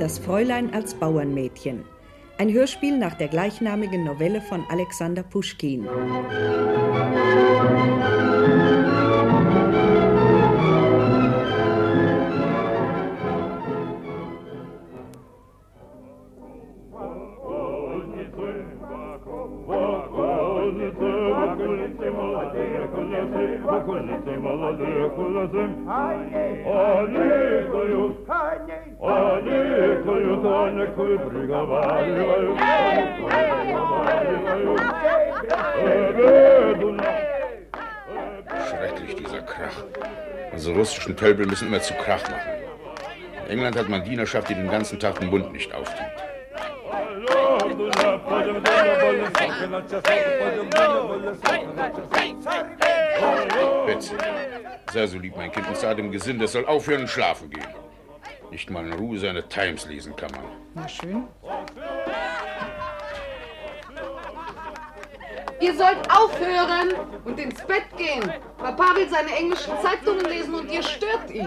Das Fräulein als Bauernmädchen. Ein Hörspiel nach der gleichnamigen Novelle von Alexander Puschkin. Schrecklich, dieser Krach. Unsere russischen Tölpel müssen immer zu Krach machen. In England hat man Dienerschaft, die den ganzen Tag den Mund nicht auftut. Betsy, sei so lieb, mein Kind, und sag dem Gesinde, es soll aufhören und schlafen gehen. Nicht mal in Ruhe seine Times lesen kann man. Na schön. Ihr sollt aufhören und ins Bett gehen. Papa will seine englischen Zeitungen lesen und ihr stört ihn.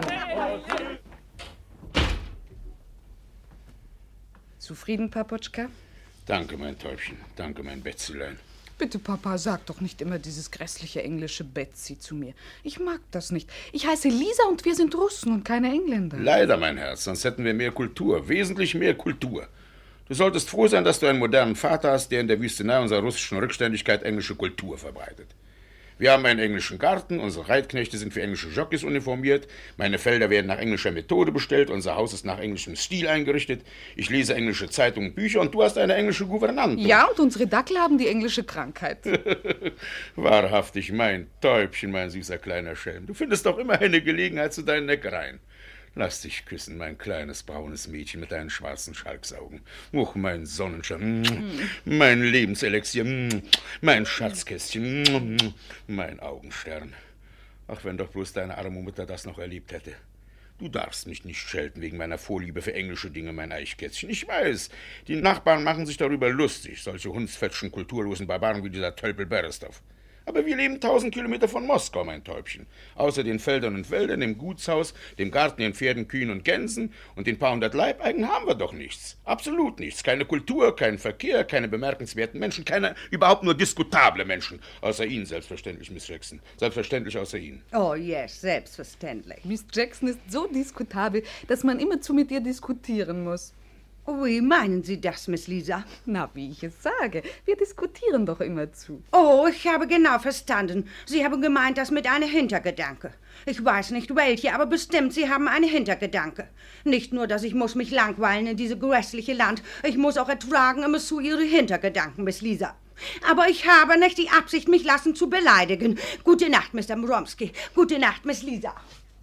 Zufrieden, Papotschka? Danke, mein Täubchen. Danke, mein Betsylein. Bitte, Papa, sag doch nicht immer dieses grässliche englische Betsy zu mir. Ich mag das nicht. Ich heiße Lisa und wir sind Russen und keine Engländer. Leider, mein Herz, sonst hätten wir mehr Kultur, wesentlich mehr Kultur. Du solltest froh sein, dass du einen modernen Vater hast, der in der Wüstenei unserer russischen Rückständigkeit englische Kultur verbreitet. Wir haben einen englischen Garten, unsere Reitknechte sind für englische Jockeys uniformiert, meine Felder werden nach englischer Methode bestellt, unser Haus ist nach englischem Stil eingerichtet, ich lese englische Zeitungen, Bücher und du hast eine englische Gouvernante. Ja, und unsere Dackel haben die englische Krankheit. Wahrhaftig, mein Täubchen, mein süßer kleiner Schelm. Du findest doch immer eine Gelegenheit zu deinen Neckereien. Lass dich küssen, mein kleines braunes Mädchen mit deinen schwarzen Schalksaugen. Och, mein Sonnenschein, mein Lebenselixier, mein Schatzkästchen, mein Augenstern. Ach, wenn doch bloß deine arme Mutter das noch erlebt hätte. Du darfst mich nicht schelten wegen meiner Vorliebe für englische Dinge, mein Eichkätzchen. Ich weiß, die Nachbarn machen sich darüber lustig, solche hundsfetschen, kulturlosen Barbaren wie dieser Tölpel Berestov. Aber wir leben 1000 Kilometer von Moskau, mein Täubchen. Außer den Feldern und Wäldern, dem Gutshaus, dem Garten, den Pferden, Kühen und Gänsen und den paar hundert Leibeigen haben wir doch nichts. Absolut nichts. Keine Kultur, kein Verkehr, keine bemerkenswerten Menschen, keine überhaupt nur diskutable Menschen. Außer Ihnen, selbstverständlich, Miss Jackson. Selbstverständlich außer Ihnen. Oh, yes, selbstverständlich. Miss Jackson ist so diskutabel, dass man immerzu mit ihr diskutieren muss. Wie meinen Sie das, Miss Lisa? Na, wie ich es sage. Wir diskutieren doch immerzu. Oh, ich habe genau verstanden. Sie haben gemeint, das mit einem Hintergedanke. Ich weiß nicht welche, aber bestimmt, Sie haben einen Hintergedanke. Nicht nur, dass ich muss mich langweilen in dieses grässliche Land. Ich muss auch ertragen immerzu Ihre Hintergedanken, Miss Lisa. Aber ich habe nicht die Absicht, mich lassen zu beleidigen. Gute Nacht, Mr. Mromsky. Gute Nacht, Miss Lisa.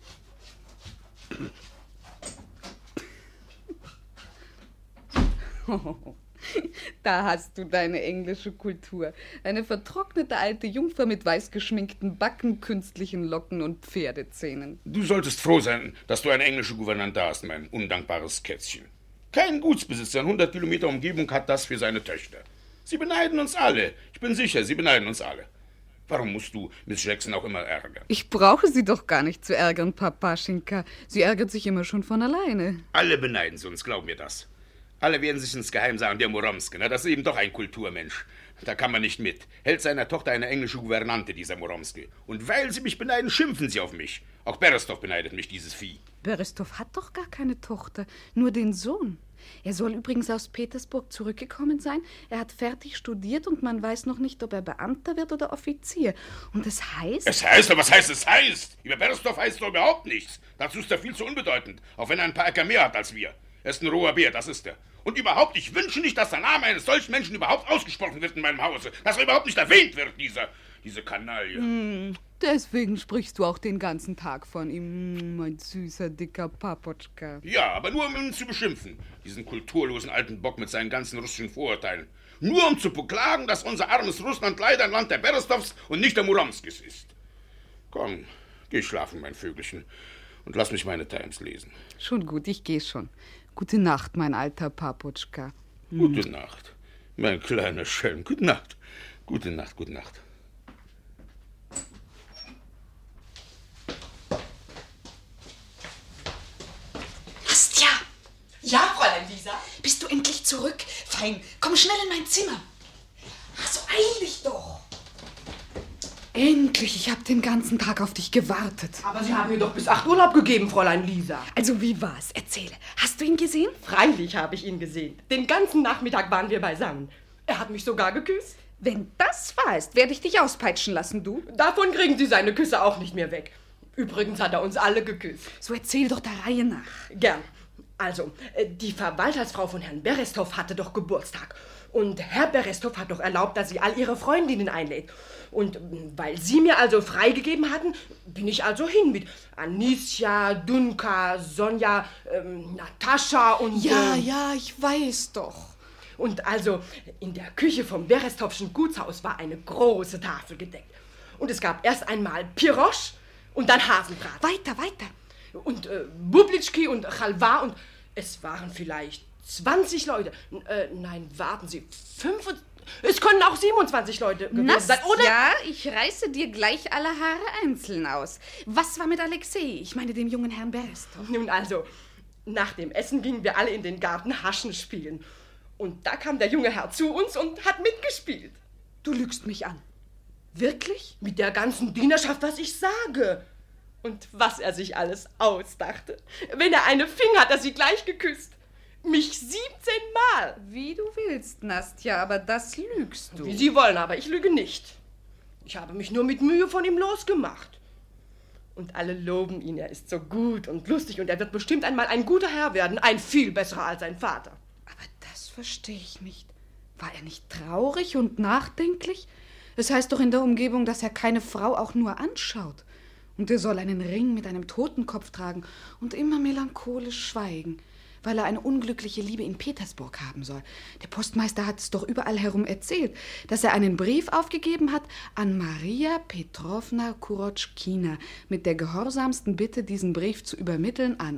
Da hast du deine englische Kultur. Eine vertrocknete alte Jungfer mit weiß-geschminkten Backen, künstlichen Locken und Pferdezähnen. Du solltest froh sein, dass du eine englische Gouvernante hast, mein undankbares Kätzchen. Kein Gutsbesitzer in 100 Kilometer Umgebung hat das für seine Töchter. Sie beneiden uns alle. Ich bin sicher, sie beneiden uns alle. Warum musst du Miss Jackson auch immer ärgern? Ich brauche sie doch gar nicht zu ärgern, Papaschinka. Sie ärgert sich immer schon von alleine. Alle beneiden sie uns, glaub mir das. Alle werden sich ins Geheim sagen, der Muromsky, das ist eben doch ein Kulturmensch. Da kann man nicht mit. Hält seiner Tochter eine englische Gouvernante, dieser Muromsky. Und weil sie mich beneiden, schimpfen sie auf mich. Auch Berestov beneidet mich, dieses Vieh. Berestov hat doch gar keine Tochter, nur den Sohn. Er soll übrigens aus Petersburg zurückgekommen sein. Er hat fertig studiert und man weiß noch nicht, ob er Beamter wird oder Offizier. Und es heißt... Es heißt? Was heißt es heißt? Über Berestov heißt doch überhaupt nichts. Dazu ist er viel zu unbedeutend, auch wenn er ein paar Äcker mehr hat als wir. Er ist ein roher Bär, das ist er. Und überhaupt, ich wünsche nicht, dass der Name eines solchen Menschen überhaupt ausgesprochen wird in meinem Hause. Dass er überhaupt nicht erwähnt wird, diese Kanaille. Deswegen sprichst du auch den ganzen Tag von ihm, mein süßer, dicker Papotschka. Ja, aber nur um ihn zu beschimpfen. Diesen kulturlosen alten Bock mit seinen ganzen russischen Vorurteilen. Nur um zu beklagen, dass unser armes Russland leider ein Land der Berestovs und nicht der Muromskis ist. Komm, geh schlafen, mein Vögelchen, und lass mich meine Times lesen. Schon gut, ich geh schon. Gute Nacht, mein alter Papotschka. Gute Nacht, mein kleiner Schelm. Gute Nacht. Gute Nacht, gute Nacht. Nastja! Ja, Fräulein Lisa? Bist du endlich zurück? Fein, komm schnell in mein Zimmer. Ach, so eil dich doch. Endlich, ich habe den ganzen Tag auf dich gewartet. Aber Sie haben mir doch bis 8 Urlaub gegeben, Fräulein Lisa. Also wie war's? Erzähle. Hast du ihn gesehen? Freilich habe ich ihn gesehen. Den ganzen Nachmittag waren wir beisammen. Er hat mich sogar geküsst. Wenn das wahr ist, werde ich dich auspeitschen lassen, du. Davon kriegen Sie seine Küsse auch nicht mehr weg. Übrigens hat er uns alle geküsst. So erzähl doch der Reihe nach. Gern. Also, die Verwaltersfrau von Herrn Berestov hatte doch Geburtstag. Und Herr Berestov hat doch erlaubt, dass sie all ihre Freundinnen einlädt. Und weil sie mir also freigegeben hatten, bin ich also hin mit Anicia, Dunka, Sonja, Natascha und... Ja, ich weiß doch. Und also in der Küche vom Berestovschen Gutshaus war eine große Tafel gedeckt. Und es gab erst einmal Pirosch und dann Hasenbraten. Weiter. Und Bublitschki und Chalva und es waren vielleicht 20 Leute. Nein, warten Sie, 25... Es können auch 27 Leute gewesen sein, oder? Ja, ich reiße dir gleich alle Haare einzeln aus. Was war mit Alexei? Ich meine dem jungen Herrn Berestov. Nun also, nach dem Essen gingen wir alle in den Garten Haschen spielen. Und da kam der junge Herr zu uns und hat mitgespielt. Du lügst mich an. Wirklich? Mit der ganzen Dienerschaft, was ich sage. Und was er sich alles ausdachte. Wenn er eine fing, hat er sie gleich geküsst. Mich 17 Mal. Wie du willst, Nastja, aber das lügst du. Wie Sie wollen, aber ich lüge nicht. Ich habe mich nur mit Mühe von ihm losgemacht. Und alle loben ihn, er ist so gut und lustig und er wird bestimmt einmal ein guter Herr werden, ein viel besserer als sein Vater. Aber das verstehe ich nicht. War er nicht traurig und nachdenklich? Es heißt doch in der Umgebung, dass er keine Frau auch nur anschaut. Und er soll einen Ring mit einem Totenkopf tragen und immer melancholisch schweigen, weil er eine unglückliche Liebe in Petersburg haben soll. Der Postmeister hat es doch überall herum erzählt, dass er einen Brief aufgegeben hat an Maria Petrovna Kurotschkina mit der gehorsamsten Bitte, diesen Brief zu übermitteln an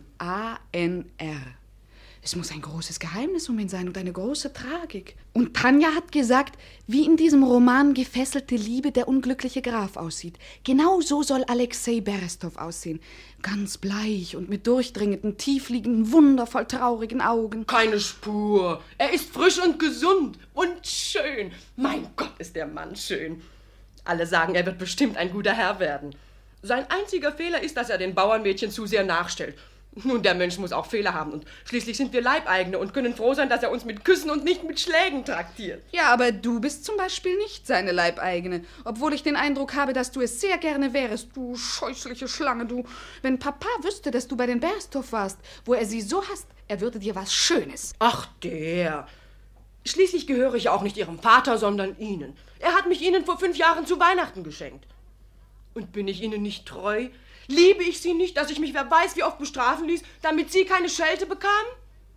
ANR. Es muss ein großes Geheimnis um ihn sein und eine große Tragik. Und Tanja hat gesagt, wie in diesem Roman Gefesselte Liebe der unglückliche Graf aussieht. Genau so soll Alexei Berestov aussehen. Ganz bleich und mit durchdringenden, tiefliegenden, wundervoll traurigen Augen. Keine Spur. Er ist frisch und gesund und schön. Mein Gott, ist der Mann schön. Alle sagen, er wird bestimmt ein guter Herr werden. Sein einziger Fehler ist, dass er den Bauernmädchen zu sehr nachstellt. Nun, der Mensch muss auch Fehler haben und schließlich sind wir Leibeigene und können froh sein, dass er uns mit Küssen und nicht mit Schlägen traktiert. Ja, aber du bist zum Beispiel nicht seine Leibeigene, obwohl ich den Eindruck habe, dass du es sehr gerne wärest, du scheußliche Schlange, du. Wenn Papa wüsste, dass du bei den Berestov warst, wo er sie so hasst, er würde dir was Schönes. Ach, der. Schließlich gehöre ich auch nicht ihrem Vater, sondern Ihnen. Er hat mich Ihnen vor 5 Jahren zu Weihnachten geschenkt. Und bin ich Ihnen nicht treu? Liebe ich Sie nicht, dass ich mich wer weiß wie oft bestrafen ließ, damit Sie keine Schelte bekamen?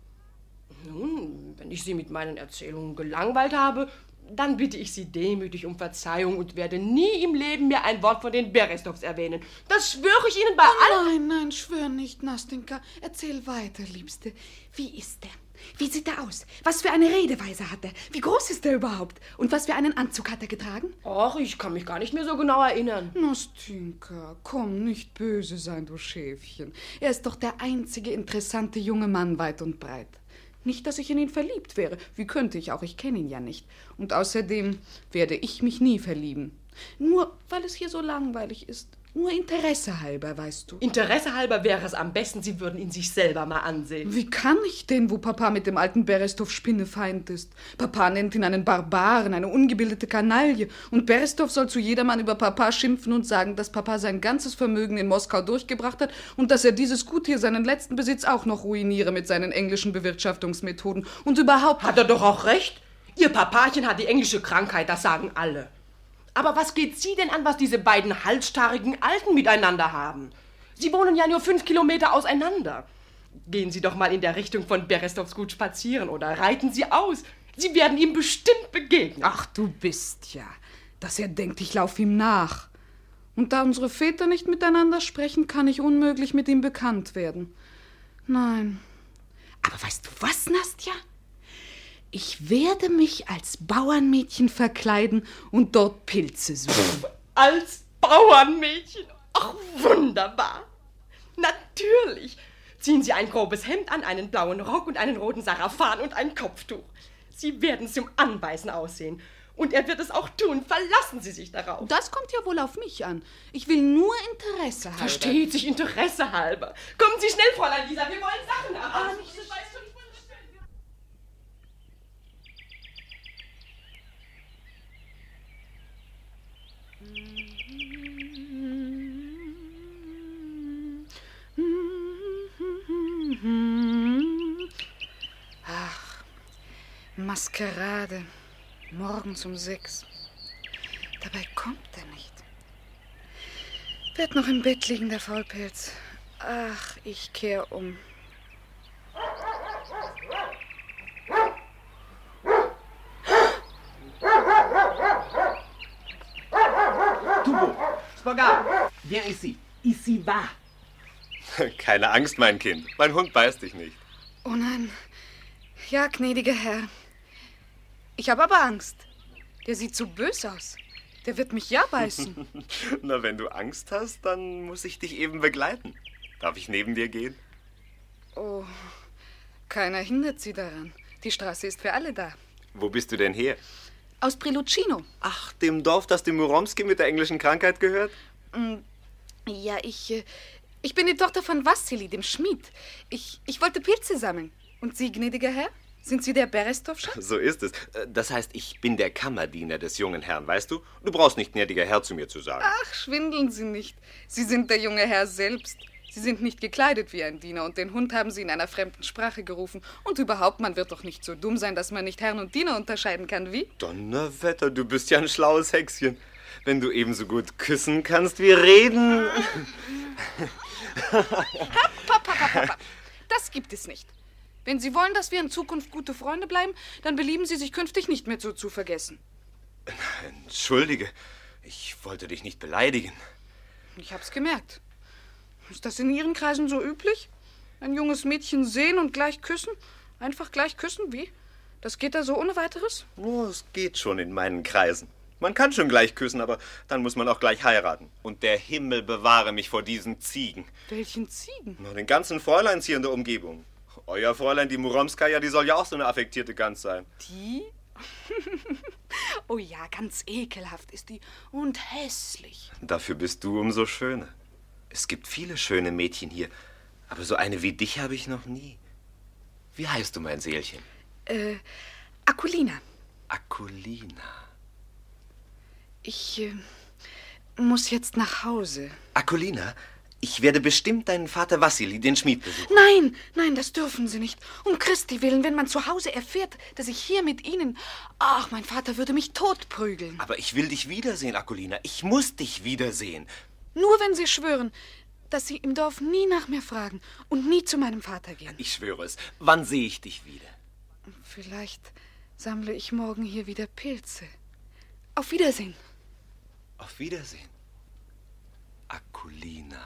Nun, wenn ich Sie mit meinen Erzählungen gelangweilt habe, dann bitte ich Sie demütig um Verzeihung und werde nie im Leben mehr ein Wort von den Berestovs erwähnen. Das schwöre ich Ihnen bei allen... Nein, schwör nicht, Nastenka. Erzähl weiter, Liebste. Wie ist er? Wie sieht er aus? Was für eine Redeweise hat er? Wie groß ist er überhaupt? Und was für einen Anzug hat er getragen? Ach, ich kann mich gar nicht mehr so genau erinnern. Nastenka, komm, nicht böse sein, du Schäfchen. Er ist doch der einzige interessante junge Mann weit und breit. Nicht, dass ich in ihn verliebt wäre. Wie könnte ich auch? Ich kenne ihn ja nicht. Und außerdem werde ich mich nie verlieben. Nur, weil es hier so langweilig ist. Nur Interesse halber, weißt du. Interesse halber wäre es am besten, Sie würden ihn sich selber mal ansehen. Wie kann ich denn, wo Papa mit dem alten Berestov Spinnefeind ist? Papa nennt ihn einen Barbaren, eine ungebildete Kanaille. Und Berestov soll zu jedermann über Papa schimpfen und sagen, dass Papa sein ganzes Vermögen in Moskau durchgebracht hat und dass er dieses Gut hier, seinen letzten Besitz, auch noch ruiniere mit seinen englischen Bewirtschaftungsmethoden. Und überhaupt... Hat er doch auch recht. Ihr Papachen hat die englische Krankheit, das sagen alle. Aber was geht Sie denn an, was diese beiden halsstarrigen Alten miteinander haben? Sie wohnen ja nur 5 Kilometer auseinander. Gehen Sie doch mal in der Richtung von Berestovs Gut spazieren oder reiten Sie aus. Sie werden ihm bestimmt begegnen. Ach, du bist ja, dass er denkt, ich laufe ihm nach. Und da unsere Väter nicht miteinander sprechen, kann ich unmöglich mit ihm bekannt werden. Nein. Aber weißt du was, Nastja? Ich werde mich als Bauernmädchen verkleiden und dort Pilze suchen. Als Bauernmädchen? Ach, wunderbar. Natürlich. Ziehen Sie ein grobes Hemd an, einen blauen Rock und einen roten Sarafan und ein Kopftuch. Sie werden zum Anbeißen aussehen. Und er wird es auch tun. Verlassen Sie sich darauf. Das kommt ja wohl auf mich an. Ich will nur Interesse halber. Versteht sich, Interesse halber. Kommen Sie schnell, Fräulein Lisa, wir wollen Sachen haben. Nicht so weißt du nicht, wo das Ach, Maskerade. Morgens um 6. Dabei kommt er nicht. Wird noch im Bett liegen, der Faulpelz. Ach, ich kehre um. Tubo, Spagat, wer ist sie? Ist sie wahr? Keine Angst, mein Kind. Mein Hund beißt dich nicht. Oh nein. Ja, gnädiger Herr. Ich habe aber Angst. Der sieht so bös aus. Der wird mich ja beißen. Na, wenn du Angst hast, dann muss ich dich eben begleiten. Darf ich neben dir gehen? Oh, keiner hindert Sie daran. Die Straße ist für alle da. Wo bist du denn her? Aus Prilucino. Ach, dem Dorf, das dem Muromski mit der englischen Krankheit gehört? Ja, ich bin die Tochter von Wassili, dem Schmied. Ich wollte Pilze sammeln. Und Sie, gnädiger Herr? Sind Sie der Berestowscher? So ist es. Das heißt, ich bin der Kammerdiener des jungen Herrn, weißt du? Du brauchst nicht gnädiger Herr zu mir zu sagen. Ach, schwindeln Sie nicht. Sie sind der junge Herr selbst. Sie sind nicht gekleidet wie ein Diener und den Hund haben Sie in einer fremden Sprache gerufen. Und überhaupt, man wird doch nicht so dumm sein, dass man nicht Herrn und Diener unterscheiden kann, wie? Donnerwetter, du bist ja ein schlaues Hexchen. Wenn du ebenso gut küssen kannst wie reden. Hopp. Das gibt es nicht. Wenn Sie wollen, dass wir in Zukunft gute Freunde bleiben, dann belieben Sie sich künftig nicht mehr so zu vergessen. Entschuldige, ich wollte dich nicht beleidigen. Ich hab's gemerkt. Ist das in Ihren Kreisen so üblich? Ein junges Mädchen sehen und gleich küssen? Einfach gleich küssen, wie? Das geht da so ohne weiteres? Oh, es geht schon in meinen Kreisen. Man kann schon gleich küssen, aber dann muss man auch gleich heiraten. Und der Himmel bewahre mich vor diesen Ziegen. Welchen Ziegen? Na, den ganzen Fräuleins hier in der Umgebung. Euer Fräulein, die Muromskaja, die soll ja auch so eine affektierte Gans sein. Die? Oh ja, ganz ekelhaft ist die und hässlich. Dafür bist du umso schöner. Es gibt viele schöne Mädchen hier, aber so eine wie dich habe ich noch nie. Wie heißt du, mein Seelchen? Akulina. Akulina. Ich muss jetzt nach Hause. Akulina, ich werde bestimmt deinen Vater Wassili, den Schmied, besuchen. Nein, das dürfen Sie nicht. Um Christi willen, wenn man zu Hause erfährt, dass ich hier mit Ihnen... Ach, mein Vater würde mich totprügeln. Aber ich will dich wiedersehen, Akulina. Ich muss dich wiedersehen. Nur wenn Sie schwören, dass Sie im Dorf nie nach mir fragen und nie zu meinem Vater gehen. Ich schwöre es. Wann sehe ich dich wieder? Vielleicht sammle ich morgen hier wieder Pilze. Auf Wiedersehen. Auf Wiedersehen. Akulina.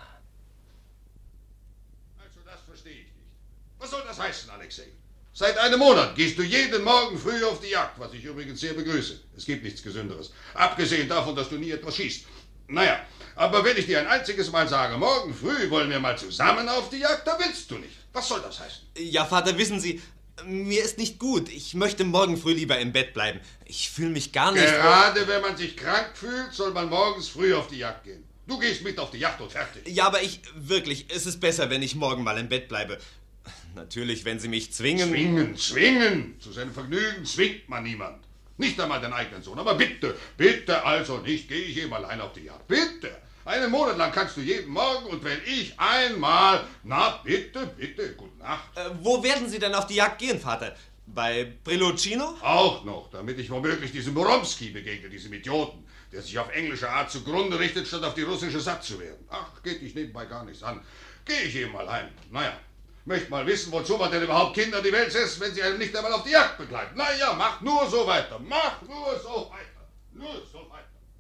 Also das verstehe ich nicht. Was soll das heißen, Alexei? Seit einem Monat gehst du jeden Morgen früh auf die Jagd, was ich übrigens sehr begrüße. Es gibt nichts Gesünderes. Abgesehen davon, dass du nie etwas schießt. Naja, aber wenn ich dir ein einziges Mal sage, morgen früh wollen wir mal zusammen auf die Jagd, da willst du nicht. Was soll das heißen? Ja, Vater, wissen Sie, mir ist nicht gut. Ich möchte morgen früh lieber im Bett bleiben. Ich fühle mich gar nicht... Gerade wenn man sich krank fühlt, soll man morgens früh auf die Jagd gehen. Du gehst mit auf die Jagd und fertig. Ja, aber wirklich, es ist besser, wenn ich morgen mal im Bett bleibe. Natürlich, wenn Sie mich zwingen... Zwingen! Zu seinem Vergnügen zwingt man niemand. Nicht einmal den eigenen Sohn. Aber bitte also nicht, gehe ich eben allein auf die Jagd. Bitte! Einen Monat lang kannst du jeden Morgen und wenn ich einmal... Na, bitte, gute Nacht. Wo werden Sie denn auf die Jagd gehen, Vater? Bei Prilucino? Auch noch, damit ich womöglich diesem Muromski begegne, diesem Idioten, der sich auf englische Art zugrunde richtet, statt auf die russische satt zu werden. Ach, geht dich nebenbei gar nichts an. Gehe ich eben mal heim. Naja, möchte mal wissen, wozu man denn überhaupt Kinder die Welt setzt, wenn sie einem nicht einmal auf die Jagd begleiten. Naja, mach nur so weiter. Mach nur so weiter. Nur so weiter.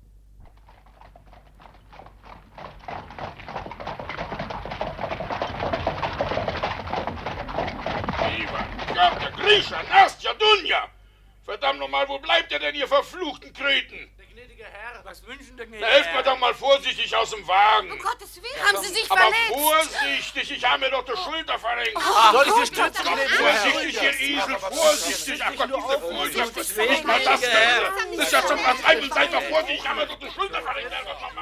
Der Grisha, Nastja, Dunja! Verdammt nochmal, wo bleibt ihr denn, ihr verfluchten Kreten? Der gnädige Herr, was wünschen denn Na, helft mir doch mal vorsichtig aus dem Wagen. Um Gottes Willen, haben Sie sich Aber verletzt? vorsichtig, ich habe mir doch die Schulter verrenkt. soll ich die Stütze nehmen? Vorsichtig, ihr Esel, vorsichtig. Ach Gott, diese Vorsicht, was ist mal das denn? Das ist ja zum Verzweifeln, seid doch vorsichtig, ich habe mir doch die Schulter verrenkt.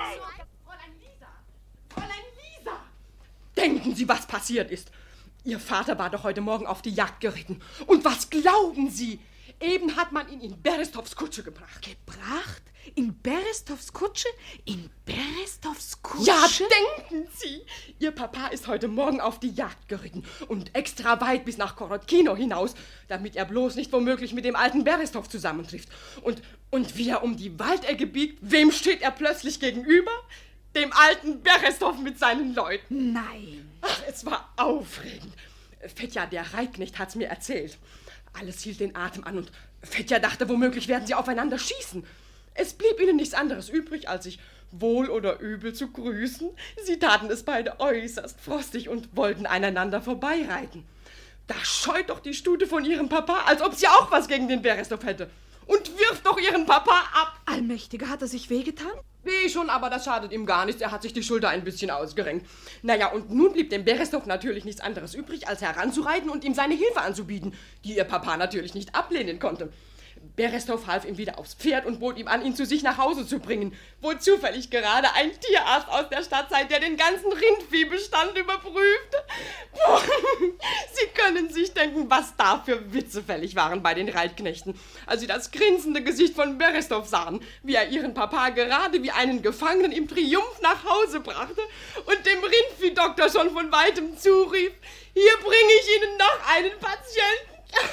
Fräulein Lisa! Denken Sie, was passiert ist. Ihr Vater war doch heute Morgen auf die Jagd geritten. Und was glauben Sie? Eben hat man ihn in Berestovs Kutsche gebracht. Gebracht? In Berestovs Kutsche? In Berestovs Kutsche? Ja, denken Sie! Ihr Papa ist heute Morgen auf die Jagd geritten und extra weit bis nach Korotkino hinaus, damit er bloß nicht womöglich mit dem alten Berestov zusammentrifft. Und wie er um die Waldecke biegt, wem steht er plötzlich gegenüber? Dem alten Berestov mit seinen Leuten. Nein. Ach, es war aufregend. Fetja, der Reitknecht, hat's mir erzählt. Alles hielt den Atem an und Fetja dachte, womöglich werden sie aufeinander schießen. Es blieb ihnen nichts anderes übrig, als sich wohl oder übel zu grüßen. Sie taten es beide äußerst frostig und wollten aneinander vorbeireiten. Da scheut doch die Stute von ihrem Papa, als ob sie auch was gegen den Berestov hätte. Und wirft doch ihren Papa ab. Allmächtiger, hat er sich wehgetan? Weh schon, aber das schadet ihm gar nichts. Er hat sich die Schulter ein bisschen ausgerenkt. Naja, und nun blieb dem Berestov natürlich nichts anderes übrig, als heranzureiten und ihm seine Hilfe anzubieten, die ihr Papa natürlich nicht ablehnen konnte. Berestov half ihm wieder aufs Pferd und bot ihm an, ihn zu sich nach Hause zu bringen, wo zufällig gerade ein Tierarzt aus der Stadt sei, der den ganzen Rindviehbestand überprüfte. Sie können sich denken, was da für Witze fällig waren bei den Reitknechten, als sie das grinsende Gesicht von Berestov sahen, wie er ihren Papa gerade wie einen Gefangenen im Triumph nach Hause brachte und dem Rindviehdoktor schon von weitem zurief: Hier bringe ich Ihnen noch einen Patienten.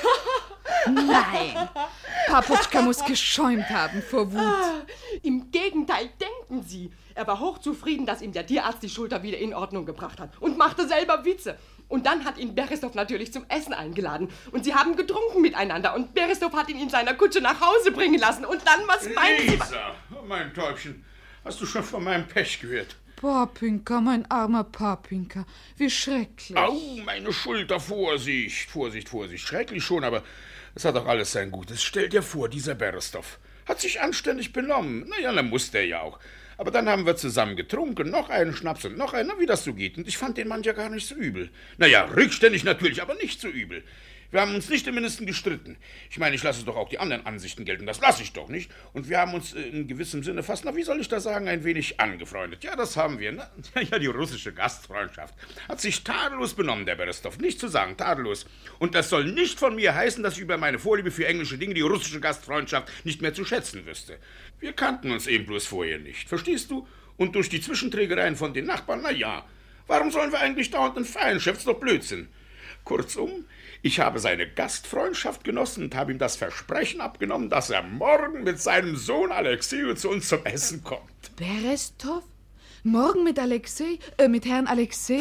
Nein, Paputschka muss geschäumt haben vor Wut. Im Gegenteil, denken Sie. Er war hochzufrieden, dass ihm der Tierarzt die Schulter wieder in Ordnung gebracht hat und machte selber Witze. Und dann hat ihn Berestov natürlich zum Essen eingeladen. Und sie haben getrunken miteinander. Und Berestov hat ihn in seiner Kutsche nach Hause bringen lassen. Und dann, was meinen Sie? Lisa, mein Täubchen, hast du schon von meinem Pech gehört? Papinka, mein armer Papinka, wie schrecklich. Au, meine Schulter, Vorsicht, Vorsicht, Vorsicht. Schrecklich schon, aber es hat doch alles sein Gutes. Stell dir vor, dieser Berestov hat sich anständig benommen. Naja, dann musste er ja auch. Aber dann haben wir zusammen getrunken, noch einen Schnaps und noch einen, wie das so geht. Und ich fand den Mann ja gar nicht so übel. Naja, rückständig natürlich, aber nicht so übel. Wir haben uns nicht im Mindesten gestritten. Ich meine, ich lasse doch auch die anderen Ansichten gelten. Das lasse ich doch nicht. Und wir haben uns in gewissem Sinne fast, wie soll ich das sagen, ein wenig angefreundet. Ja, das haben wir. Ne? Ja, die russische Gastfreundschaft hat sich tadellos benommen, der Berestov. Nicht zu sagen, tadellos. Und das soll nicht von mir heißen, dass ich über meine Vorliebe für englische Dinge die russische Gastfreundschaft nicht mehr zu schätzen wüsste. Wir kannten uns eben bloß vorher nicht. Verstehst du? Und durch die Zwischenträgereien von den Nachbarn, na ja. Warum sollen wir eigentlich dauernd feiern? Chef's doch Blödsinn. Kurzum, ich habe seine Gastfreundschaft genossen und habe ihm das Versprechen abgenommen, dass er morgen mit seinem Sohn Alexei zu uns zum Essen kommt. Berestov? Morgen mit mit Herrn Alexei?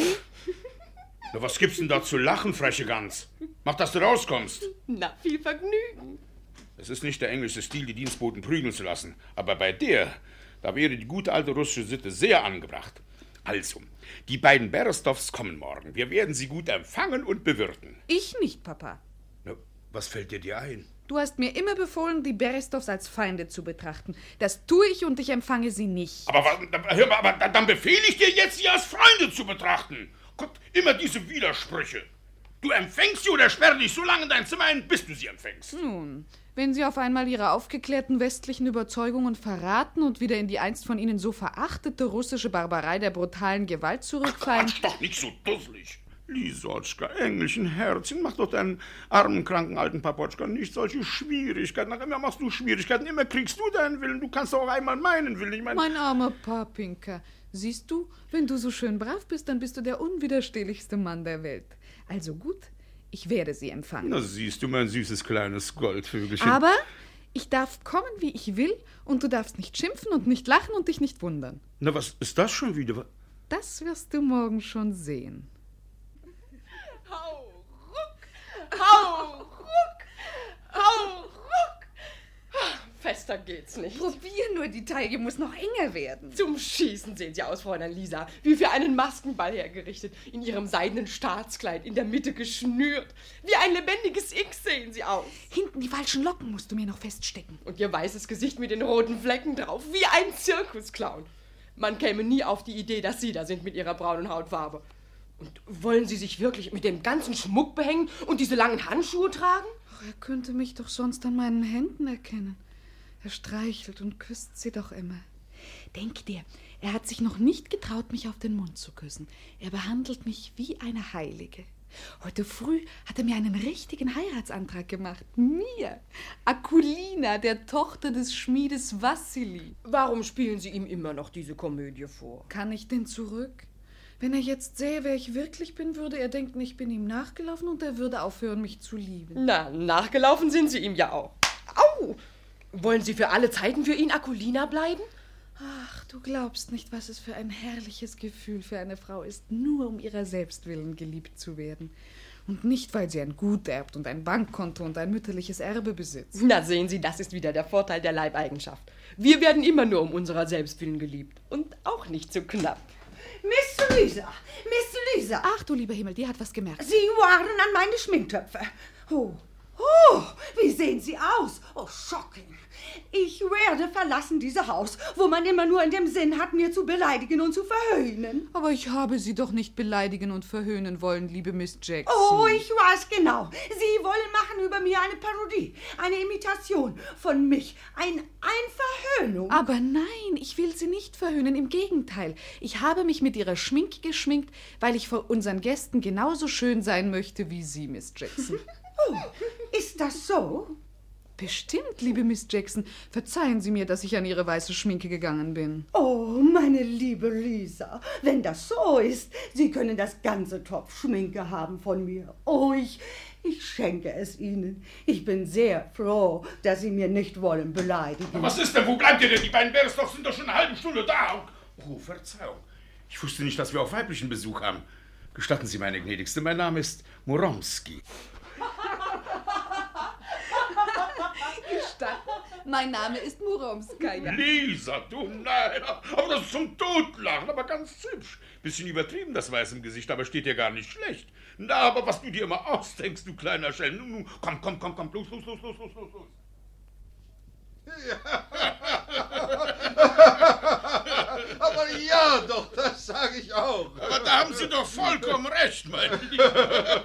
Na, was gibt's denn da zu lachen, freche Gans? Mach, dass du rauskommst. Na, viel Vergnügen. Es ist nicht der englische Stil, die Dienstboten prügeln zu lassen. Aber bei der, da wäre die gute alte russische Sitte sehr angebracht. Also, die beiden Berestovs kommen morgen. Wir werden sie gut empfangen und bewirten. Ich nicht, Papa. Na, was fällt dir ein? Du hast mir immer befohlen, die Berestovs als Feinde zu betrachten. Das tue ich und ich empfange sie nicht. Aber hör mal, aber dann befehle ich dir jetzt, sie als Freunde zu betrachten. Gott, immer diese Widersprüche. Du empfängst sie oder sperre dich so lange in dein Zimmer ein, bis du sie empfängst. Nun, wenn sie auf einmal ihre aufgeklärten westlichen Überzeugungen verraten und wieder in die einst von ihnen so verachtete russische Barbarei der brutalen Gewalt zurückfallen... Ach, doch nicht so dusselig. Lisotschka, englischen Herzchen, mach doch deinen armen, kranken alten Papotschka nicht solche Schwierigkeiten. Nach immer machst du Schwierigkeiten, immer kriegst du deinen Willen. Du kannst doch auch einmal meinen Willen. Ich meine... Mein armer Papinka, siehst du, wenn du so schön brav bist, dann bist du der unwiderstehlichste Mann der Welt. Also gut, ich werde sie empfangen. Na siehst du, mein süßes kleines Goldvögelchen. Aber ich darf kommen, wie ich will, und du darfst nicht schimpfen und nicht lachen und dich nicht wundern. Na, was ist das schon wieder? Das wirst du morgen schon sehen. Hau, ruck, hau, ruck, hau, ruck. Fester geht's nicht. Probier nur, die Taille muss noch enger werden. Zum Schießen sehen Sie aus, Fräulein Lisa, wie für einen Maskenball hergerichtet, in Ihrem seidenen Staatskleid, in der Mitte geschnürt. Wie ein lebendiges X sehen Sie Sie aus? Hinten die falschen Locken musst du mir noch feststecken. Und Ihr weißes Gesicht mit den roten Flecken drauf, wie ein Zirkusclown. Man käme nie auf die Idee, dass Sie da sind mit Ihrer braunen Hautfarbe. Und wollen Sie sich wirklich mit dem ganzen Schmuck behängen und diese langen Handschuhe tragen? Ach, er könnte mich doch sonst an meinen Händen erkennen. Er streichelt und küsst sie doch immer. Denk dir, er hat sich noch nicht getraut, mich auf den Mund zu küssen. Er behandelt mich wie eine Heilige. Heute früh hat er mir einen richtigen Heiratsantrag gemacht. Mir, Akulina, der Tochter des Schmiedes Wassili. Warum spielen Sie ihm immer noch diese Komödie vor? Kann ich denn zurück? Wenn er jetzt sähe, wer ich wirklich bin, würde er denken, ich bin ihm nachgelaufen und er würde aufhören, mich zu lieben. Na, nachgelaufen sind Sie ihm ja auch. Au! Wollen Sie für alle Zeiten für ihn Akulina bleiben? Ach, du glaubst nicht, was es für ein herrliches Gefühl für eine Frau ist, nur um ihrer selbst willen geliebt zu werden. Und nicht, weil sie ein Gut erbt und ein Bankkonto und ein mütterliches Erbe besitzt. Na, sehen Sie, das ist wieder der Vorteil der Leibeigenschaft. Wir werden immer nur um unserer selbst willen geliebt. Und auch nicht zu knapp. Miss Lisa, Miss Lisa. Ach, du lieber Himmel, die hat was gemerkt. Sie waren an meine Schminktöpfe. Oh, wie sehen Sie aus? Oh, shocking. Ich werde verlassen dieses Haus, wo man immer nur in dem Sinn hat, mir zu beleidigen und zu verhöhnen. Aber ich habe Sie doch nicht beleidigen und verhöhnen wollen, liebe Miss Jackson. Oh, ich weiß genau. Sie wollen machen über mir eine Parodie, eine Imitation von mich, eine Verhöhnung. Aber nein, ich will Sie nicht verhöhnen, im Gegenteil. Ich habe mich mit Ihrer Schminke geschminkt, weil ich vor unseren Gästen genauso schön sein möchte wie Sie, Miss Jackson. Oh, ist das so? Bestimmt, liebe Miss Jackson. Verzeihen Sie mir, dass ich an Ihre weiße Schminke gegangen bin. Oh, meine liebe Lisa, wenn das so ist, Sie können das ganze Topf Schminke haben von mir. Oh, ich schenke es Ihnen. Ich bin sehr froh, dass Sie mir nicht wollen beleidigen. Was ist denn? Wo bleibt ihr denn? Die beiden Bärs sind doch schon eine halbe Stunde da. Oh, Verzeihung. Ich wusste nicht, dass wir auch weiblichen Besuch haben. Gestatten Sie, meine Gnädigste, mein Name ist Moromski. Mein Name ist Muromskaja. Lisa, du nein, aber das ist zum Totlachen, aber ganz hübsch. Bisschen übertrieben, das Weiß im Gesicht, aber steht dir gar nicht schlecht. Na, aber was du dir immer ausdenkst, du kleiner Schelm. Nun, komm, los. Aber ja, doch, das sage ich auch. Aber da haben Sie doch vollkommen recht, mein Lieber.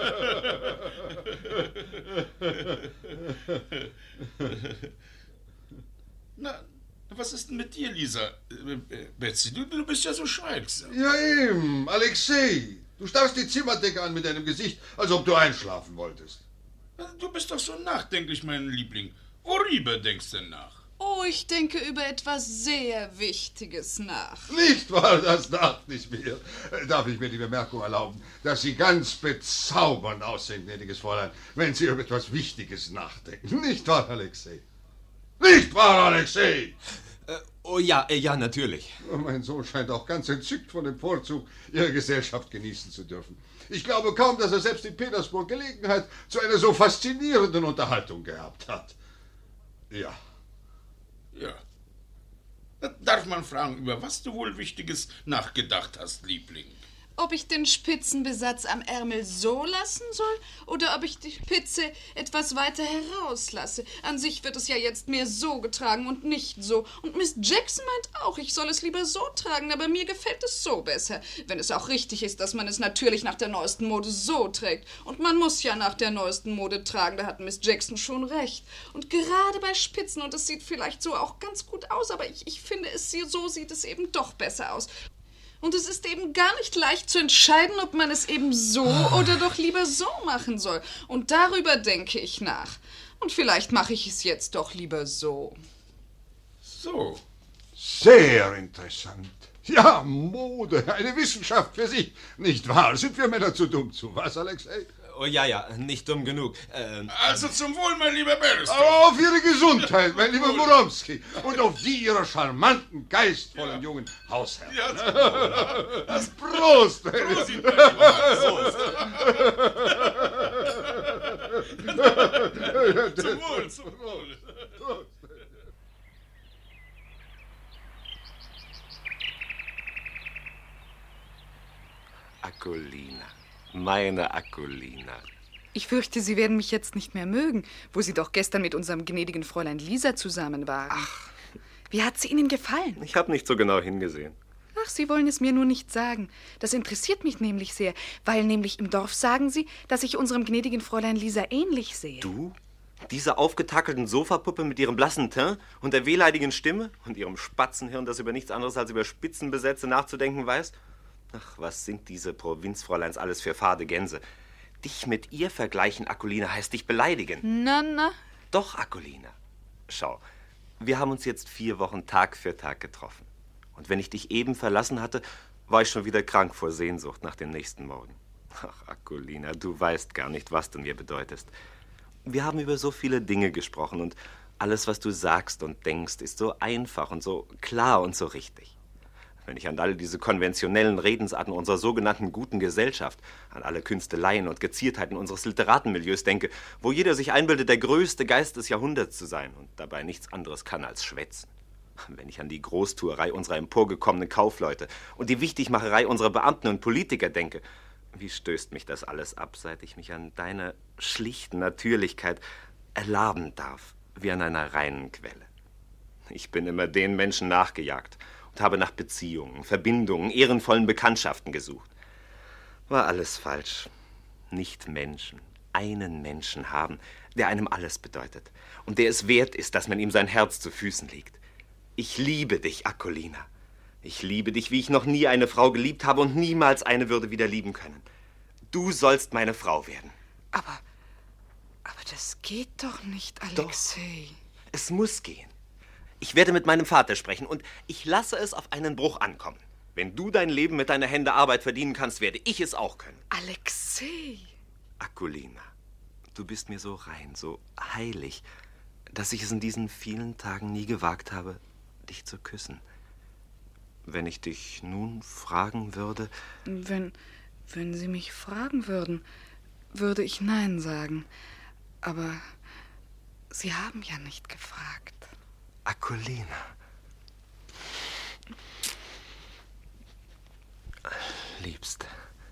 Na, was ist denn mit dir, Lisa? Betsy, du bist ja so schweigsam. Ja eben, Alexei. Du starrst die Zimmerdecke an mit deinem Gesicht, als ob du einschlafen wolltest. Du bist doch so nachdenklich, mein Liebling. Worüber denkst du denn nach? Oh, ich denke über etwas sehr Wichtiges nach. Nicht wahr, das dachte ich mir. Darf ich mir die Bemerkung erlauben, dass Sie ganz bezaubernd aussehen, gnädiges Fräulein, wenn Sie über etwas Wichtiges nachdenken. Nicht wahr, Alexei? Nicht wahr, Alexei? Oh ja, ja, natürlich. Mein Sohn scheint auch ganz entzückt von dem Vorzug, Ihre Gesellschaft genießen zu dürfen. Ich glaube kaum, dass er selbst in Petersburg Gelegenheit zu einer so faszinierenden Unterhaltung gehabt hat. Ja. Ja. Darf man fragen, über was du wohl Wichtiges nachgedacht hast, Liebling? Ob ich den Spitzenbesatz am Ärmel so lassen soll oder ob ich die Spitze etwas weiter herauslasse. An sich wird es ja jetzt mehr so getragen und nicht so. Und Miss Jackson meint auch, ich soll es lieber so tragen, aber mir gefällt es so besser. Wenn es auch richtig ist, dass man es natürlich nach der neuesten Mode so trägt. Und man muss ja nach der neuesten Mode tragen, da hat Miss Jackson schon recht. Und gerade bei Spitzen, und es sieht vielleicht so auch ganz gut aus, aber ich finde, so sieht es eben doch besser aus. Und es ist eben gar nicht leicht zu entscheiden, ob man es eben so oder doch lieber so machen soll. Und darüber denke ich nach. Und vielleicht mache ich es jetzt doch lieber so. So. Sehr interessant. Ja, Mode, eine Wissenschaft für sich. Nicht wahr? Sind wir Männer zu dumm zu? Was, Alexei? Oh ja, nicht dumm genug. Also zum Wohl, mein lieber Barrister. Auf Ihre Gesundheit, mein lieber Moromski. Und auf die Ihrer charmanten, geistvollen jungen Hausherren. Ja, Prost! Prost, mein lieber Zum Wohl, zum Wohl. Akulina, meine Akulina. Ich fürchte, Sie werden mich jetzt nicht mehr mögen, wo Sie doch gestern mit unserem gnädigen Fräulein Lisa zusammen waren. Ach. Wie hat sie Ihnen gefallen? Ich habe nicht so genau hingesehen. Ach, Sie wollen es mir nur nicht sagen. Das interessiert mich nämlich sehr, weil nämlich im Dorf sagen Sie, dass ich unserem gnädigen Fräulein Lisa ähnlich sehe. Du? Diese aufgetakelten Sofapuppe mit ihrem blassen Teint und der wehleidigen Stimme und ihrem Spatzenhirn, das über nichts anderes als über Spitzenbesätze nachzudenken weiß? Ach, was sind diese Provinzfräuleins alles für fade Gänse? Dich mit ihr vergleichen, Akulina, heißt dich beleidigen. Na. Doch, Akulina. Schau, wir haben uns jetzt 4 Wochen Tag für Tag getroffen. Und wenn ich dich eben verlassen hatte, war ich schon wieder krank vor Sehnsucht nach dem nächsten Morgen. Ach, Akulina, du weißt gar nicht, was du mir bedeutest. Wir haben über so viele Dinge gesprochen und alles, was du sagst und denkst, ist so einfach und so klar und so richtig. Wenn ich an all diese konventionellen Redensarten unserer sogenannten guten Gesellschaft, an alle Künsteleien und Geziertheiten unseres Literatenmilieus denke, wo jeder sich einbildet, der größte Geist des Jahrhunderts zu sein und dabei nichts anderes kann als schwätzen. Wenn ich an die Großtuerei unserer emporgekommenen Kaufleute und die Wichtigmacherei unserer Beamten und Politiker denke, wie stößt mich das alles ab, seit ich mich an deiner schlichten Natürlichkeit erlaben darf, wie an einer reinen Quelle. Ich bin immer den Menschen nachgejagt und habe nach Beziehungen, Verbindungen, ehrenvollen Bekanntschaften gesucht. War alles falsch. Nicht Menschen, einen Menschen haben, der einem alles bedeutet und der es wert ist, dass man ihm sein Herz zu Füßen legt. Ich liebe dich, Akulina. Ich liebe dich, wie ich noch nie eine Frau geliebt habe und niemals eine würde wieder lieben können. Du sollst meine Frau werden. Aber das geht doch nicht, Alexei. Doch, es muss gehen. Ich werde mit meinem Vater sprechen und ich lasse es auf einen Bruch ankommen. Wenn du dein Leben mit deiner Hände Arbeit verdienen kannst, werde ich es auch können. Alexei! Akulina, du bist mir so rein, so heilig, dass ich es in diesen vielen Tagen nie gewagt habe, dich zu küssen. Wenn ich dich nun fragen würde... Wenn Sie mich fragen würden, würde ich Nein sagen. Aber Sie haben ja nicht gefragt. Akulina. Liebste.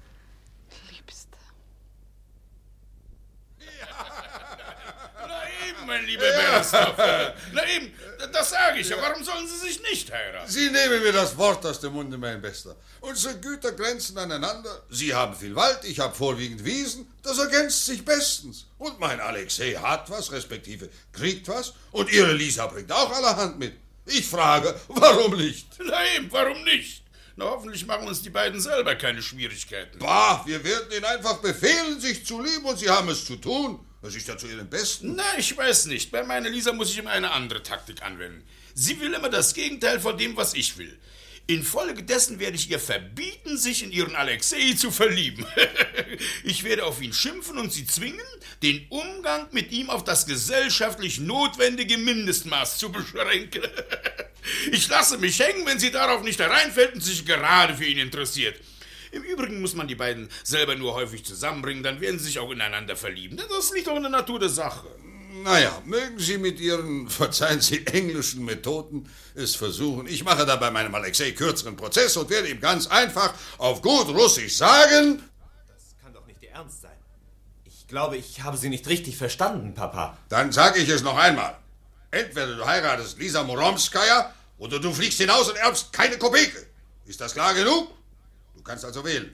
Na eben, mein lieber Bernstorff. Na eben, das sage ich ja. Warum sollen Sie sich nicht heiraten? Sie nehmen mir das Wort aus dem Munde, mein Bester. Unsere Güter grenzen aneinander. Sie haben viel Wald, ich habe vorwiegend Wiesen. Das ergänzt sich bestens. Und mein Alexei hat was, respektive kriegt was. Und Ihre Lisa bringt auch allerhand mit. Ich frage, warum nicht? Na eben, warum nicht? Na, hoffentlich machen uns die beiden selber keine Schwierigkeiten. Bah, wir werden Ihnen einfach befehlen, sich zu lieben, und Sie haben es zu tun. Das ist ja zu Ihrem Besten. Na, ich weiß nicht. Bei meiner Lisa muss ich immer eine andere Taktik anwenden. Sie will immer das Gegenteil von dem, was ich will. Infolgedessen werde ich ihr verbieten, sich in ihren Alexei zu verlieben. Ich werde auf ihn schimpfen und sie zwingen, den Umgang mit ihm auf das gesellschaftlich notwendige Mindestmaß zu beschränken. Ich lasse mich hängen, wenn sie darauf nicht hereinfällt und sich gerade für ihn interessiert. Im Übrigen muss man die beiden selber nur häufig zusammenbringen, dann werden sie sich auch ineinander verlieben. Das liegt doch in der Natur der Sache. Naja, mögen Sie mit Ihren, verzeihen Sie, englischen Methoden es versuchen. Ich mache da bei meinem Alexei kürzeren Prozess und werde ihm ganz einfach auf gut Russisch sagen... Das kann doch nicht Ihr Ernst sein. Ich glaube, ich habe Sie nicht richtig verstanden, Papa. Dann sage ich es noch einmal. Entweder du heiratest Lisa Muromskaja oder du fliegst hinaus und erbst keine Kopeke. Ist das klar genug? Du kannst also wählen.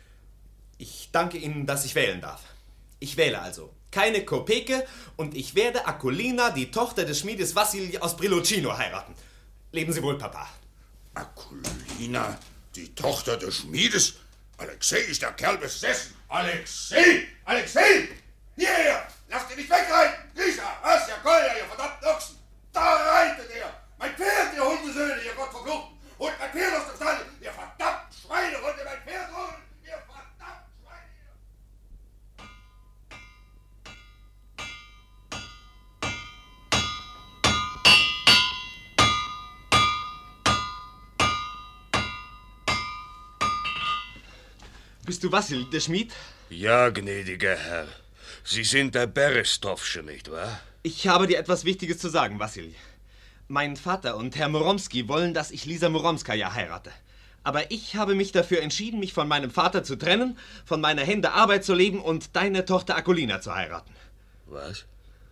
Ich danke Ihnen, dass ich wählen darf. Ich wähle also keine Kopeke und ich werde Akulina, die Tochter des Schmiedes Wassili aus Brilocino, heiraten. Leben Sie wohl, Papa. Akulina, die Tochter des Schmiedes? Alexei, ist der Kerl besessen. Alexei! Alexei! Hierher! Lasst ihn nicht wegreiten! Lisa, was, ihr Kolja, ihr verdammten Ochsen! Da reitet er! Mein Pferd, ihr Hundesöhne, ihr Gottverfluchten! Holt mein Pferd aus dem Stall! Ihr verdammten Schweinehunde, mein Pferd holen! Ihr verdammten Schweine! Bist du Wassili, der Schmied? Ja, gnädiger Herr. Sie sind der Berestowsche, nicht wahr? Ich habe dir etwas Wichtiges zu sagen, Wassili. Mein Vater und Herr Muromski wollen, dass ich Lisa Muromskaja heirate. Aber ich habe mich dafür entschieden, mich von meinem Vater zu trennen, von meiner Hände Arbeit zu leben und deine Tochter Akulina zu heiraten. Was?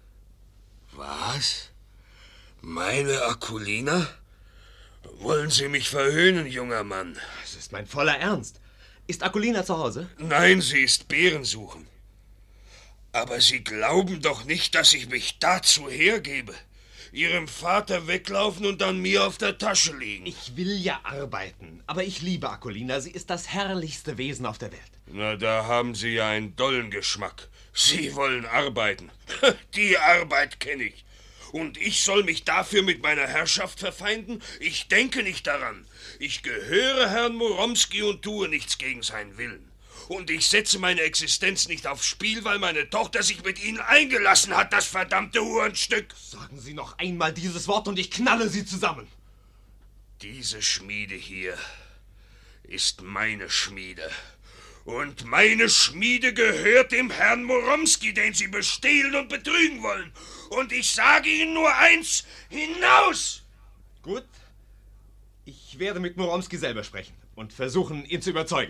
Was? Meine Akulina? Wollen Sie mich verhöhnen, junger Mann? Das ist mein voller Ernst. Ist Akulina zu Hause? Nein, sie ist Beeren suchen. Aber Sie glauben doch nicht, dass ich mich dazu hergebe. Ihrem Vater weglaufen und an mir auf der Tasche liegen. Ich will ja arbeiten, aber ich liebe Akulina. Sie ist das herrlichste Wesen auf der Welt. Na, da haben Sie ja einen dollen Geschmack. Sie wollen arbeiten. Die Arbeit kenne ich. Und ich soll mich dafür mit meiner Herrschaft verfeinden? Ich denke nicht daran. Ich gehöre Herrn Muromski und tue nichts gegen seinen Willen. Und ich setze meine Existenz nicht aufs Spiel, weil meine Tochter sich mit Ihnen eingelassen hat, das verdammte Hurenstück. Sagen Sie noch einmal dieses Wort und ich knalle Sie zusammen. Diese Schmiede hier ist meine Schmiede. Und meine Schmiede gehört dem Herrn Muromski, den Sie bestehlen und betrügen wollen. Und ich sage Ihnen nur eins, hinaus! Gut. Ich werde mit Muromski selber sprechen und versuchen, ihn zu überzeugen.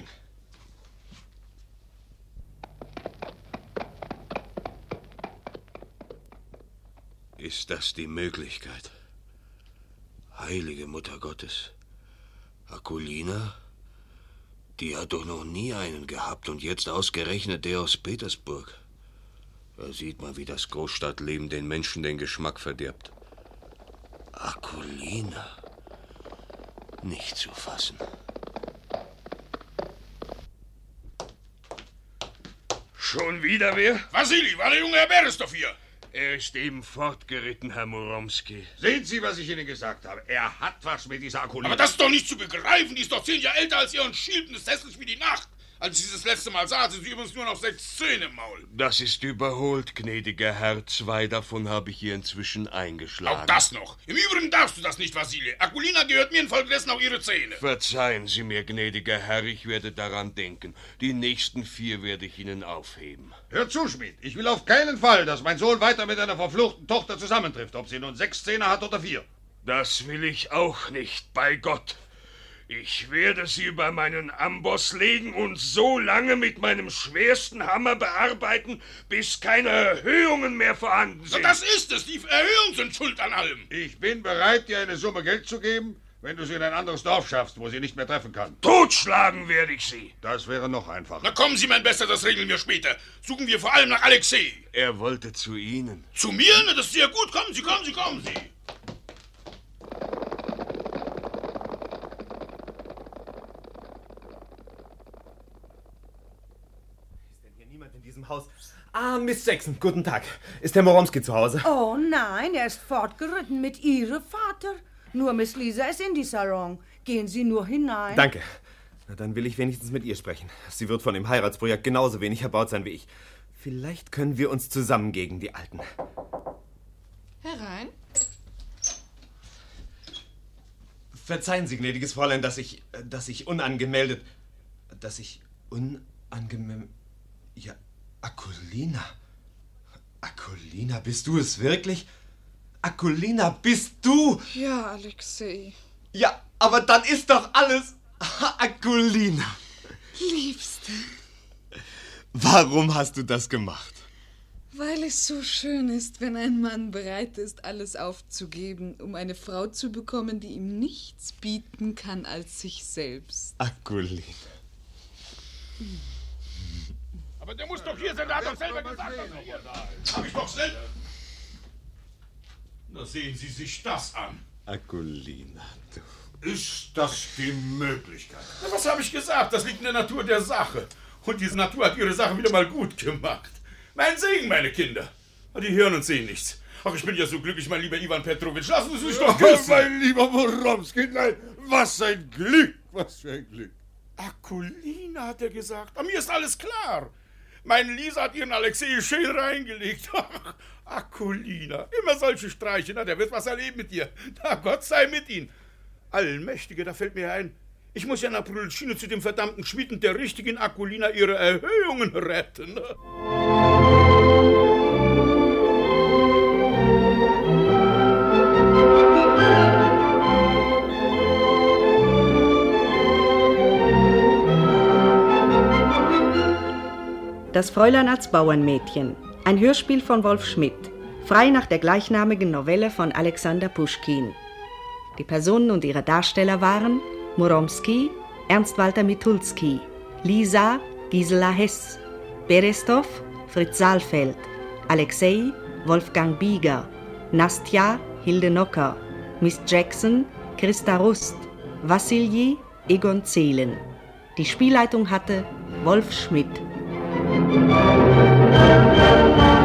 Ist das die Möglichkeit? Heilige Mutter Gottes. Akulina? Die hat doch noch nie einen gehabt und jetzt ausgerechnet der aus Petersburg. Da sieht man, wie das Großstadtleben den Menschen den Geschmack verdirbt. Akulina. Nicht zu fassen. Schon wieder wer? Wassili, war der junge Herr Berestov hier? Er ist eben fortgeritten, Herr Muromski. Sehen Sie, was ich Ihnen gesagt habe. Er hat was mit dieser Akulina. Aber das ist doch nicht zu begreifen. Die ist doch 10 Jahre älter als ihr und schielt und ist hässlich wie die Nacht. Als ich sie das letzte Mal sah, hatte sie übrigens nur noch 6 Zähne im Maul. Das ist überholt, gnädiger Herr. 2 davon habe ich ihr inzwischen eingeschlagen. Auch das noch. Im Übrigen darfst du das nicht, Wassili. Akulina gehört mir, infolgedessen auch ihre Zähne. Verzeihen Sie mir, gnädiger Herr, ich werde daran denken. Die nächsten 4 werde ich Ihnen aufheben. Hör zu, Schmied. Ich will auf keinen Fall, dass mein Sohn weiter mit einer verfluchten Tochter zusammentrifft, ob sie nun 6 Zähne hat oder 4. Das will ich auch nicht, bei Gott. Ich werde sie über meinen Amboss legen und so lange mit meinem schwersten Hammer bearbeiten, bis keine Erhöhungen mehr vorhanden sind. Na, das ist es. Die Erhöhungen sind schuld an allem. Ich bin bereit, dir eine Summe Geld zu geben, wenn du sie in ein anderes Dorf schaffst, wo sie nicht mehr treffen kann. Totschlagen werde ich sie. Das wäre noch einfacher. Na kommen Sie, mein Bester, das regeln wir später. Suchen wir vor allem nach Alexei. Er wollte zu Ihnen. Zu mir? Na, das ist sehr gut. Kommen Sie, kommen Sie, kommen Sie. Haus. Ah, Miss Jackson, guten Tag. Ist Herr Muromski zu Hause? Oh nein, er ist fortgeritten mit Ihrem Vater. Nur Miss Lisa ist in die Salon. Gehen Sie nur hinein. Danke. Na, dann will ich wenigstens mit ihr sprechen. Sie wird von dem Heiratsprojekt genauso wenig erbaut sein wie ich. Vielleicht können wir uns zusammen gegen die Alten. Herein. Verzeihen Sie, gnädiges Fräulein, dass ich unangemeldet... Ja, Akulina. Akulina, bist du es wirklich? Akulina, bist du? Ja, Alexei. Ja, aber dann ist doch alles... Akulina. Liebste. Warum hast du das gemacht? Weil es so schön ist, wenn ein Mann bereit ist, alles aufzugeben, um eine Frau zu bekommen, die ihm nichts bieten kann als sich selbst. Akulina. Aber der muss doch hier sein, der hat doch selber gesagt, dass er hier ist. Hab ich doch selber. Na, sehen Sie sich das an. Akulina, du... Ist das die Möglichkeit? Na, was habe ich gesagt? Das liegt in der Natur der Sache. Und diese Natur hat ihre Sache wieder mal gut gemacht. Mein Segen, meine Kinder. Die hören und sehen nichts. Ach, ich bin ja so glücklich, mein lieber Ivan Petrowitsch. Lassen Sie sich doch küssen. Mein lieber Muromski, nein, was ein Glück, was für ein Glück. Akulina, hat er gesagt. Mir ist alles klar. Meine Lisa hat ihren Alexei schön reingelegt. Ach, Akulina, immer solche Streiche. Na, der wird was erleben mit dir. Na, Gott sei mit ihm. Allmächtige, da fällt mir ein, ich muss ja nach Prulschino zu dem verdammten Schmied und der richtigen Akulina ihre Erhöhungen retten. Das Fräulein als Bauernmädchen. Ein Hörspiel von Wolf Schmidt. Frei nach der gleichnamigen Novelle von Alexander Puschkin. Die Personen und ihre Darsteller waren Muromski, Ernst Walter Mitulski, Lisa, Gisela Hess, Berestov, Fritz Saalfeld, Alexei, Wolfgang Bieger, Nastja, Hilde Nocker, Miss Jackson, Christa Rust, Wassilji, Egon Zehlen. Die Spielleitung hatte Wolf Schmidt.